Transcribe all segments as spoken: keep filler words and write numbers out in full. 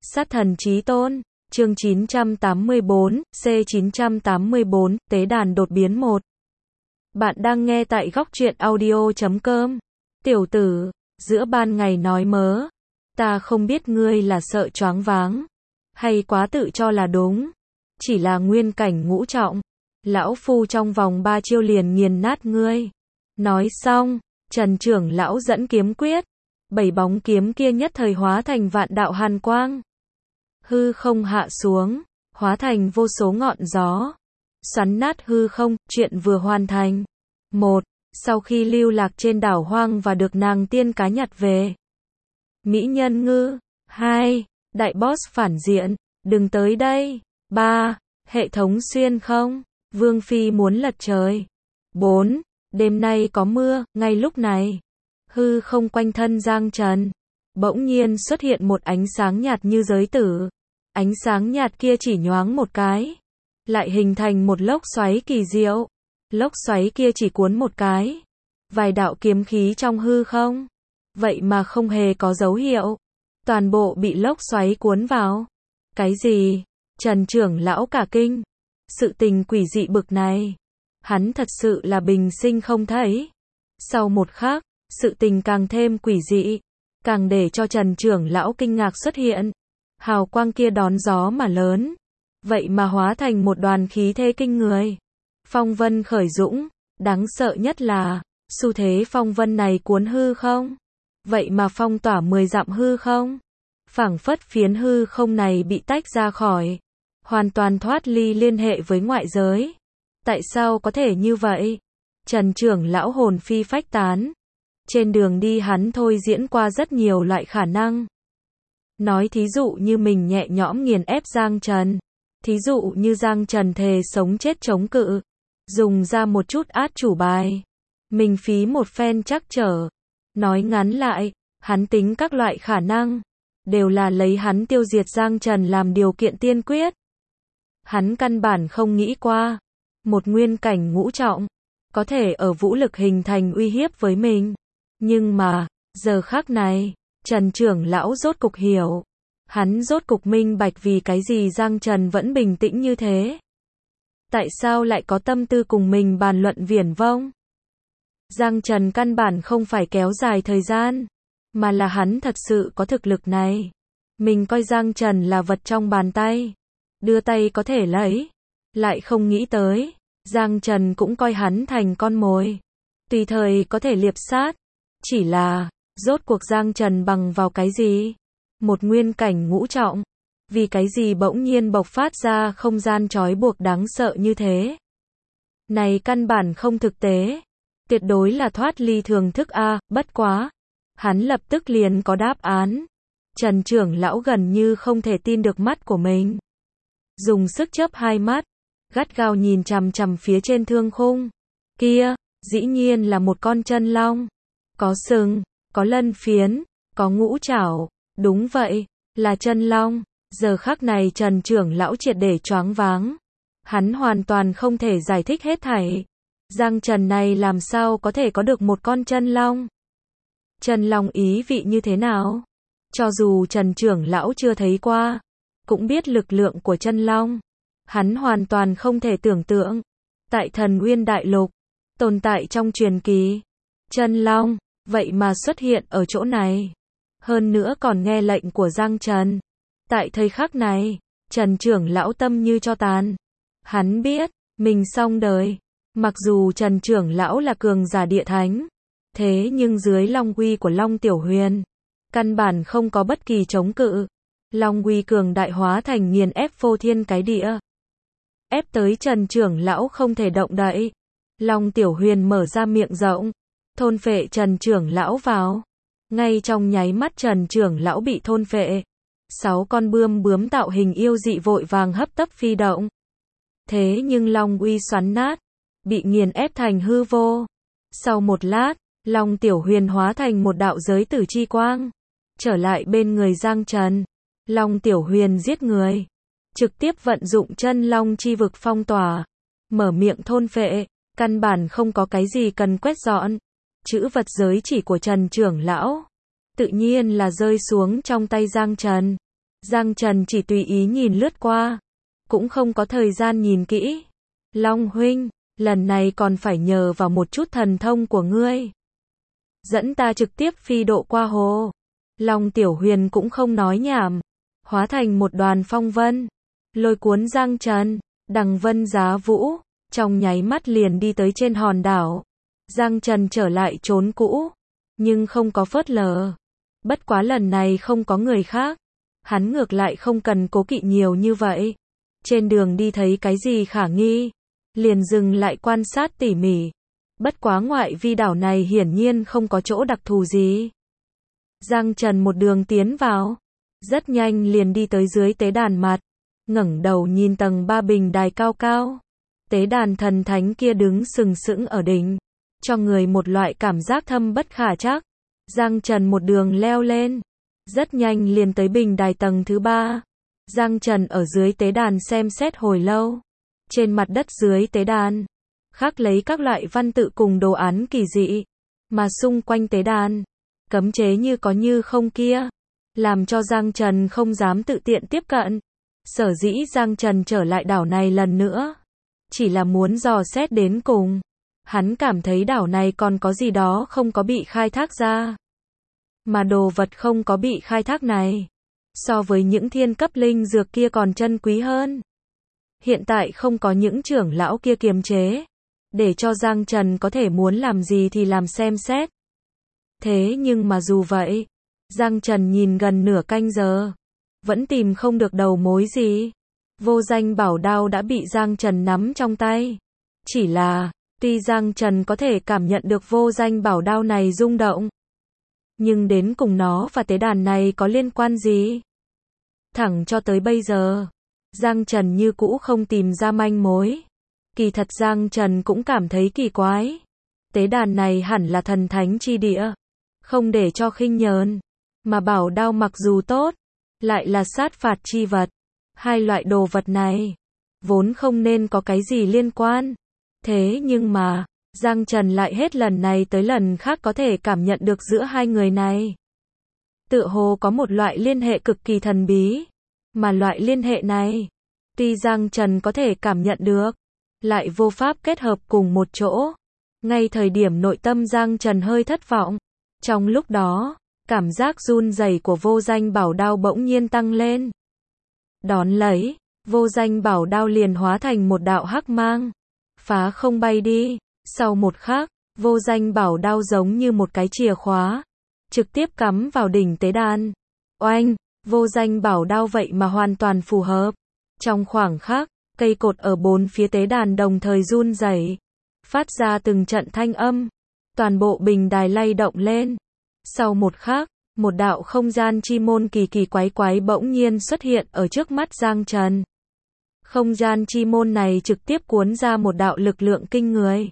Sát thần chí tôn, chương chín trăm tám mươi bốn, C chín trăm tám mươi bốn, tế đàn đột biến một. Bạn đang nghe tại góc truyện audio chấm com. Tiểu tử, giữa ban ngày nói mớ. Ta không biết ngươi là sợ choáng váng, hay quá tự cho là đúng. Chỉ là nguyên cảnh ngũ trọng. Lão phu trong vòng ba chiêu liền nghiền nát ngươi. Nói xong, Trần trưởng lão dẫn kiếm quyết. Bảy bóng kiếm kia nhất thời hóa thành vạn đạo hàn quang. Hư không hạ xuống, hóa thành vô số ngọn gió. Xoắn nát hư không, chuyện vừa hoàn thành. Một, sau khi lưu lạc trên đảo hoang và được nàng tiên cá nhặt về. Mỹ nhân ngư. Hai, đại boss phản diện, đừng tới đây. Ba, hệ thống xuyên không, Vương Phi muốn lật trời. Bốn, đêm nay có mưa, ngay lúc này. Hư không quanh thân Giang Trần. Bỗng nhiên xuất hiện một ánh sáng nhạt như giới tử. Ánh sáng nhạt kia chỉ nhoáng một cái. Lại hình thành một lốc xoáy kỳ diệu. Lốc xoáy kia chỉ cuốn một cái. Vài đạo kiếm khí trong hư không. Vậy mà không hề có dấu hiệu. Toàn bộ bị lốc xoáy cuốn vào. Cái gì? Trần trưởng lão cả kinh. Sự tình quỷ dị bực này. Hắn thật sự là bình sinh không thấy. Sau một khắc, sự tình càng thêm quỷ dị. Càng để cho Trần trưởng lão kinh ngạc xuất hiện. Hào quang kia đón gió mà lớn. Vậy mà hóa thành một đoàn khí thế kinh người. Phong vân khởi dũng. Đáng sợ nhất là, xu thế phong vân này cuốn hư không. Vậy mà phong tỏa mười dặm hư không. Phảng phất phiến hư không này bị tách ra khỏi. Hoàn toàn thoát ly liên hệ với ngoại giới. Tại sao có thể như vậy? Trần trưởng lão hồn phi phách tán. Trên đường đi hắn thôi diễn qua rất nhiều loại khả năng. Nói thí dụ như mình nhẹ nhõm nghiền ép Giang Trần. Thí dụ như Giang Trần thề sống chết chống cự. Dùng ra một chút át chủ bài. Mình phí một phen trắc trở. Nói ngắn lại, hắn tính các loại khả năng. Đều là lấy hắn tiêu diệt Giang Trần làm điều kiện tiên quyết. Hắn căn bản không nghĩ qua. Một nguyên cảnh ngũ trọng. Có thể ở vũ lực hình thành uy hiếp với mình. Nhưng mà, giờ khắc này, Trần trưởng lão rốt cục hiểu. Hắn rốt cục minh bạch vì cái gì Giang Trần vẫn bình tĩnh như thế. Tại sao lại có tâm tư cùng mình bàn luận viển vông? Giang Trần căn bản không phải kéo dài thời gian, mà là hắn thật sự có thực lực này. Mình coi Giang Trần là vật trong bàn tay. Đưa tay có thể lấy. Lại không nghĩ tới, Giang Trần cũng coi hắn thành con mồi. Tùy thời có thể liệp sát. Chỉ là, rốt cuộc Giang Trần bằng vào cái gì? Một nguyên cảnh ngũ trọng. Vì cái gì bỗng nhiên bộc phát ra không gian trói buộc đáng sợ như thế? Này căn bản không thực tế. Tuyệt đối là thoát ly thường thức a, bất quá. Hắn lập tức liền có đáp án. Trần trưởng lão gần như không thể tin được mắt của mình. Dùng sức chớp hai mắt. Gắt gao nhìn chằm chằm phía trên thương khung. Kia, dĩ nhiên là một con chân long. Có sừng, có lân phiến, có ngũ trảo. Đúng vậy, là chân long. Giờ khắc này Trần trưởng lão triệt để choáng váng. Hắn hoàn toàn không thể giải thích hết thảy. Giang Trần này làm sao có thể có được một con chân long? Chân long ý vị như thế nào? Cho dù Trần trưởng lão chưa thấy qua, cũng biết lực lượng của chân long. Hắn hoàn toàn không thể tưởng tượng. Tại Thần Uyên Đại Lục, tồn tại trong truyền kỳ. Chân long, vậy mà xuất hiện ở chỗ này. Hơn nữa còn nghe lệnh của Giang Trần. Tại thời khắc này, Trần trưởng lão tâm như tro tàn. Hắn biết, mình xong đời. Mặc dù Trần trưởng lão là cường giả địa thánh. Thế nhưng dưới long uy của Long Tiểu Huyền. Căn bản không có bất kỳ chống cự. Long uy cường đại hóa thành nghiền ép phô thiên cái địa. Ép tới Trần trưởng lão không thể động đậy. Long Tiểu Huyền mở ra miệng rộng. Thôn phệ Trần trưởng lão vào. Ngay trong nháy mắt Trần trưởng lão bị thôn phệ. Sáu con bươm bướm tạo hình yêu dị vội vàng hấp tấp phi động. Thế nhưng long uy xoắn nát. Bị nghiền ép thành hư vô. Sau một lát, Long Tiểu Huyền hóa thành một đạo giới tử chi quang. Trở lại bên người Giang Trần. Long Tiểu Huyền giết người. Trực tiếp vận dụng chân long chi vực phong tỏa. Mở miệng thôn phệ. Căn bản không có cái gì cần quét dọn. Chữ vật giới chỉ của Trần trưởng lão. Tự nhiên là rơi xuống trong tay Giang Trần. Giang Trần chỉ tùy ý nhìn lướt qua, cũng không có thời gian nhìn kỹ. Long huynh, lần này còn phải nhờ vào một chút thần thông của ngươi. Dẫn ta trực tiếp phi độ qua hồ. Long Tiểu Huyền cũng không nói nhảm, hóa thành một đoàn phong vân, lôi cuốn Giang Trần, đằng vân giá vũ, trong nháy mắt liền đi tới trên hòn đảo. Giang Trần trở lại trốn cũ, nhưng không có phớt lờ. Bất quá lần này không có người khác, hắn ngược lại không cần cố kỵ nhiều như vậy. Trên đường đi thấy cái gì khả nghi, liền dừng lại quan sát tỉ mỉ. Bất quá ngoại vi đảo này hiển nhiên không có chỗ đặc thù gì. Giang Trần một đường tiến vào, rất nhanh liền đi tới dưới tế đàn mặt, ngẩng đầu nhìn tầng ba bình đài cao cao. Tế đàn thần thánh kia đứng sừng sững ở đỉnh, cho người một loại cảm giác thâm bất khả trắc. Giang Trần một đường leo lên, rất nhanh liền tới bình đài tầng thứ ba. Giang Trần ở dưới tế đàn xem xét hồi lâu. Trên mặt đất dưới tế đàn, khắc lấy các loại văn tự cùng đồ án kỳ dị, mà xung quanh tế đàn, cấm chế như có như không kia, làm cho Giang Trần không dám tự tiện tiếp cận. Sở dĩ Giang Trần trở lại đảo này lần nữa, chỉ là muốn dò xét đến cùng. Hắn cảm thấy đảo này còn có gì đó không có bị khai thác ra. Mà đồ vật không có bị khai thác này, so với những thiên cấp linh dược kia còn chân quý hơn. Hiện tại không có những trưởng lão kia kiềm chế, để cho Giang Trần có thể muốn làm gì thì làm xem xét. Thế nhưng mà dù vậy, Giang Trần nhìn gần nửa canh giờ, vẫn tìm không được đầu mối gì. Vô danh bảo đao đã bị Giang Trần nắm trong tay. Chỉ là, tuy Giang Trần có thể cảm nhận được vô danh bảo đao này rung động, nhưng đến cùng nó và tế đàn này có liên quan gì? Thẳng cho tới bây giờ, Giang Trần như cũ không tìm ra manh mối. Kỳ thật Giang Trần cũng cảm thấy kỳ quái. Tế đàn này hẳn là thần thánh chi địa, không để cho khinh nhờn. Mà bảo đao mặc dù tốt, lại là sát phạt chi vật. Hai loại đồ vật này, vốn không nên có cái gì liên quan. Thế nhưng mà, Giang Trần lại hết lần này tới lần khác có thể cảm nhận được giữa hai người này. Tựa hồ có một loại liên hệ cực kỳ thần bí. Mà loại liên hệ này, tuy Giang Trần có thể cảm nhận được, lại vô pháp kết hợp cùng một chỗ. Ngay thời điểm nội tâm Giang Trần hơi thất vọng, trong lúc đó, cảm giác run rẩy của vô danh bảo đao bỗng nhiên tăng lên. Đón lấy, vô danh bảo đao liền hóa thành một đạo hắc mang, phá không bay đi. Sau một khắc, vô danh bảo đao giống như một cái chìa khóa, trực tiếp cắm vào đỉnh tế đàn. Oanh, vô danh bảo đao vậy mà hoàn toàn phù hợp. Trong khoảng khắc, cây cột ở bốn phía tế đàn đồng thời run rẩy, phát ra từng trận thanh âm. Toàn bộ bình đài lay động lên. Sau một khắc, một đạo không gian chi môn kỳ kỳ quái quái bỗng nhiên xuất hiện ở trước mắt Giang Trần. Không gian chi môn này trực tiếp cuốn ra một đạo lực lượng kinh người,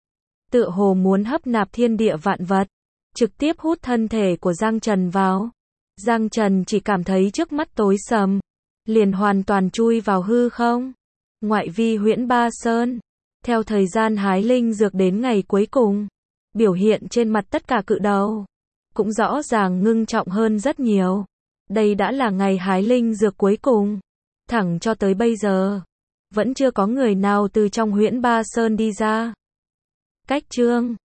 tựa hồ muốn hấp nạp thiên địa vạn vật, trực tiếp hút thân thể của Giang Trần vào. Giang Trần chỉ cảm thấy trước mắt tối sầm, liền hoàn toàn chui vào hư không. Ngoại vi Huyễn Ba Sơn, theo thời gian hái linh dược đến ngày cuối cùng, biểu hiện trên mặt tất cả cự đầu cũng rõ ràng ngưng trọng hơn rất nhiều. Đây đã là ngày hái linh dược cuối cùng. Thẳng cho tới bây giờ, vẫn chưa có người nào từ trong Huyễn Ba Sơn đi ra. Cách chương